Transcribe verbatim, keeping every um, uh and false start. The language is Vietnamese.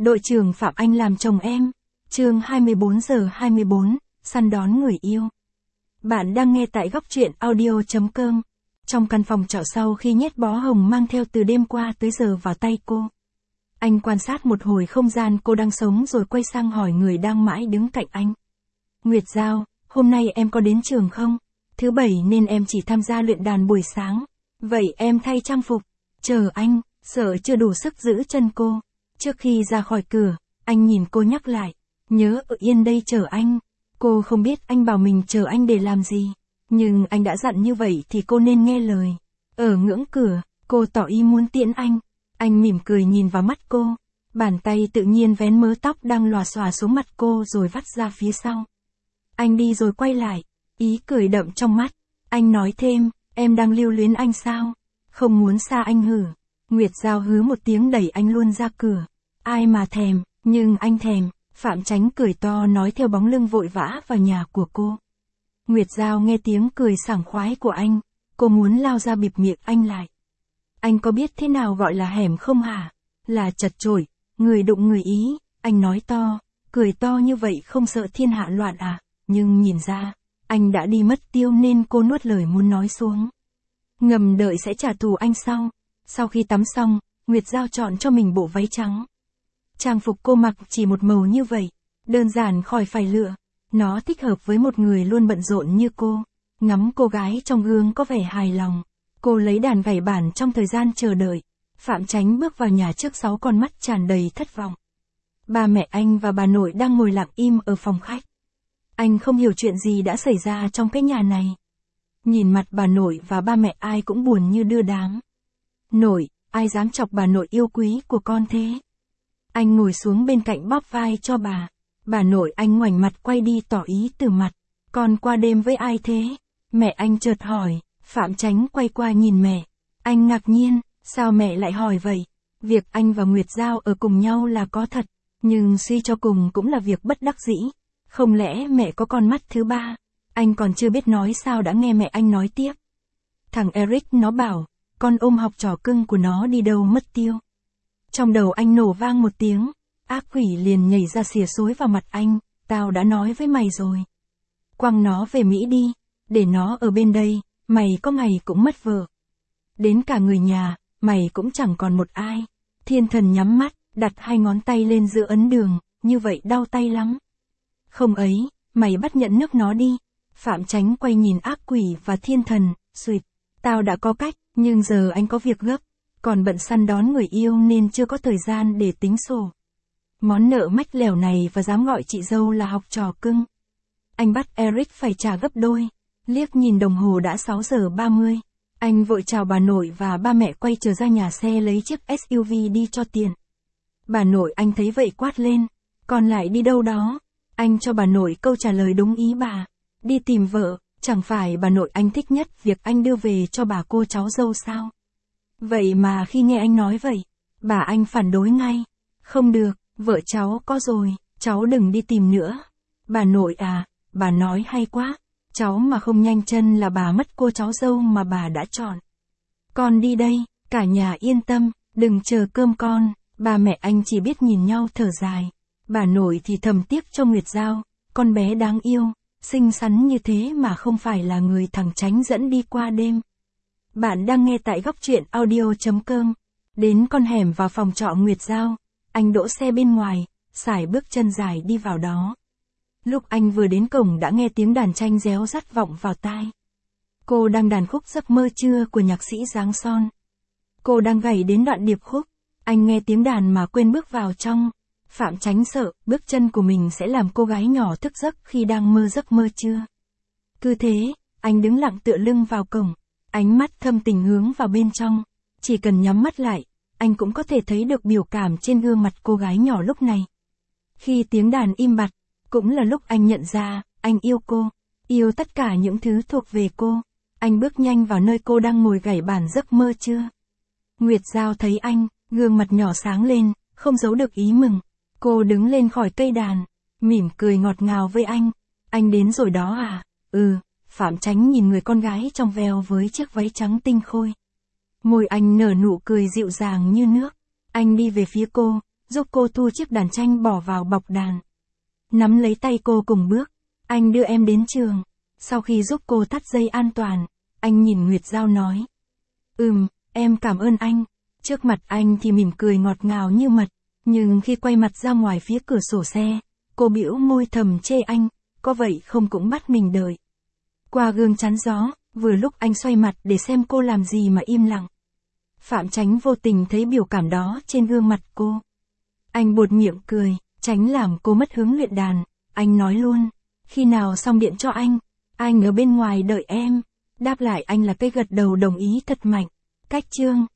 Đội trưởng Phạm Anh làm chồng em. Chương hai mươi bốn giờ hai mươi bốn, săn đón người yêu. Bạn đang nghe tại góc truyện audio.com. Trong căn phòng trọ sau khi nhét bó hồng mang theo từ đêm qua tới giờ vào tay cô. Anh quan sát một hồi không gian cô đang sống rồi quay sang hỏi người đang mãi đứng cạnh anh. Nguyệt Giao, hôm nay em có đến trường không? Thứ bảy nên em chỉ tham gia luyện đàn buổi sáng. Vậy em thay trang phục. Chờ anh, sợ chưa đủ sức giữ chân cô. Trước khi ra khỏi cửa, anh nhìn cô nhắc lại. Nhớ ở yên đây chờ anh. Cô không biết anh bảo mình chờ anh để làm gì. Nhưng anh đã dặn như vậy thì cô nên nghe lời. Ở ngưỡng cửa, cô tỏ ý muốn tiễn anh. Anh mỉm cười nhìn vào mắt cô. Bàn tay tự nhiên vén mớ tóc đang lòa xòa xuống mặt cô rồi vắt ra phía sau. Anh đi rồi quay lại. Ý cười đậm trong mắt. Anh nói thêm, em đang lưu luyến anh sao? Không muốn xa anh hử? Nguyệt Giao hứ một tiếng đẩy anh luôn ra cửa. Ai mà thèm, nhưng anh thèm. Phạm Chánh cười to nói theo bóng lưng vội vã vào nhà của cô. Nguyệt Giao nghe tiếng cười sảng khoái của anh. Cô muốn lao ra bịt miệng anh lại. Anh có biết thế nào gọi là hẻm không hả? Là chật chội, người đụng người ý. Anh nói to, cười to như vậy không sợ thiên hạ loạn à? Nhưng nhìn ra, anh đã đi mất tiêu nên cô nuốt lời muốn nói xuống. Ngầm đợi sẽ trả thù anh sau. Sau khi tắm xong, Nguyệt Giao chọn cho mình bộ váy trắng. Trang phục cô mặc chỉ một màu như vậy, đơn giản khỏi phải lựa. Nó thích hợp với một người luôn bận rộn như cô. Ngắm cô gái trong gương có vẻ hài lòng. Cô lấy đàn gảy bản trong thời gian chờ đợi. Phạm Chánh bước vào nhà trước sáu con mắt tràn đầy thất vọng. Ba mẹ anh và bà nội đang ngồi lặng im ở phòng khách. Anh không hiểu chuyện gì đã xảy ra trong cái nhà này. Nhìn mặt bà nội và ba mẹ ai cũng buồn như đưa đám. Nội, ai dám chọc bà nội yêu quý của con thế? Anh ngồi xuống bên cạnh bóp vai cho bà. Bà nội anh ngoảnh mặt quay đi tỏ ý từ mặt. Con qua đêm với ai thế? Mẹ anh chợt hỏi. Phạm Chánh quay qua nhìn mẹ. Anh ngạc nhiên, sao mẹ lại hỏi vậy? Việc anh và Nguyệt Giao ở cùng nhau là có thật, nhưng suy cho cùng cũng là việc bất đắc dĩ. Không lẽ mẹ có con mắt thứ ba? Anh còn chưa biết nói sao đã nghe mẹ anh nói tiếp. Thằng Eric nó bảo, con ôm học trò cưng của nó đi đâu mất tiêu. Trong đầu anh nổ vang một tiếng, ác quỷ liền nhảy ra xìa xối vào mặt anh, tao đã nói với mày rồi. Quăng nó về Mỹ đi, để nó ở bên đây, mày có ngày cũng mất vợ. Đến cả người nhà, mày cũng chẳng còn một ai. Thiên Thần nhắm mắt, đặt hai ngón tay lên giữa ấn đường, như vậy đau tay lắm. Không ấy, mày bắt nhận nước nó đi. Phạm Chánh quay nhìn ác quỷ và Thiên Thần, suyệt. Tao đã có cách, nhưng giờ anh có việc gấp. Còn bận săn đón người yêu nên chưa có thời gian để tính sổ. Món nợ mách lẻo này và dám gọi chị dâu là học trò cưng. Anh bắt Eric phải trả gấp đôi. Liếc nhìn đồng hồ đã sáu giờ ba mươi. Anh vội chào bà nội và ba mẹ quay trở ra nhà xe lấy chiếc ét u vê đi cho tiền. Bà nội anh thấy vậy quát lên. Còn lại đi đâu đó? Anh cho bà nội câu trả lời đúng ý bà. Đi tìm vợ, chẳng phải bà nội anh thích nhất việc anh đưa về cho bà cô cháu dâu sao? Vậy mà khi nghe anh nói vậy, bà anh phản đối ngay. Không được, vợ cháu có rồi, cháu đừng đi tìm nữa. Bà nội à, bà nói hay quá. Cháu mà không nhanh chân là bà mất cô cháu dâu mà bà đã chọn. Con đi đây, cả nhà yên tâm, đừng chờ cơm con. Ba mẹ anh chỉ biết nhìn nhau thở dài. Bà nội thì thầm tiếc cho Nguyệt Giao, con bé đáng yêu, xinh xắn như thế mà không phải là người thằng Chánh dẫn đi qua đêm. Bạn đang nghe tại góc truyện audio.com. Đến con hẻm vào phòng trọ Nguyệt Giao, anh đỗ xe bên ngoài, sải bước chân dài đi vào đó. Lúc anh vừa đến cổng đã nghe tiếng đàn tranh réo rắt vọng vào tai. Cô đang đàn khúc Giấc mơ trưa của nhạc sĩ Giáng Son. Cô đang gảy đến đoạn điệp khúc. Anh nghe tiếng đàn mà quên bước vào trong. Phạm Chánh sợ, bước chân của mình sẽ làm cô gái nhỏ thức giấc khi đang mơ giấc mơ trưa. Cứ thế, anh đứng lặng tựa lưng vào cổng. Ánh mắt thâm tình hướng vào bên trong. Chỉ cần nhắm mắt lại, anh cũng có thể thấy được biểu cảm trên gương mặt cô gái nhỏ lúc này. Khi tiếng đàn im bặt, cũng là lúc anh nhận ra, anh yêu cô, yêu tất cả những thứ thuộc về cô. Anh bước nhanh vào nơi cô đang ngồi gảy bản Giấc mơ trưa. Nguyệt Giao thấy anh, gương mặt nhỏ sáng lên, không giấu được ý mừng. Cô đứng lên khỏi cây đàn, mỉm cười ngọt ngào với anh. Anh đến rồi đó à? Ừ, Phạm Chánh nhìn người con gái trong veo với chiếc váy trắng tinh khôi. Môi anh nở nụ cười dịu dàng như nước. Anh đi về phía cô, giúp cô thu chiếc đàn tranh bỏ vào bọc đàn. Nắm lấy tay cô cùng bước, anh đưa em đến trường. Sau khi giúp cô thắt dây an toàn, anh nhìn Nguyệt Giao nói. Ừm, em cảm ơn anh. Trước mặt anh thì mỉm cười ngọt ngào như mật, nhưng khi quay mặt ra ngoài phía cửa sổ xe, cô bĩu môi thầm chê anh, có vậy không cũng bắt mình đợi. Qua gương chắn gió, vừa lúc anh xoay mặt để xem cô làm gì mà im lặng. Phạm Chánh vô tình thấy biểu cảm đó trên gương mặt cô. Anh buột miệng cười, tránh làm cô mất hứng luyện đàn. Anh nói luôn, khi nào xong điện cho anh, anh ở bên ngoài đợi em. Đáp lại anh là cái gật đầu đồng ý thật mạnh. Cách chương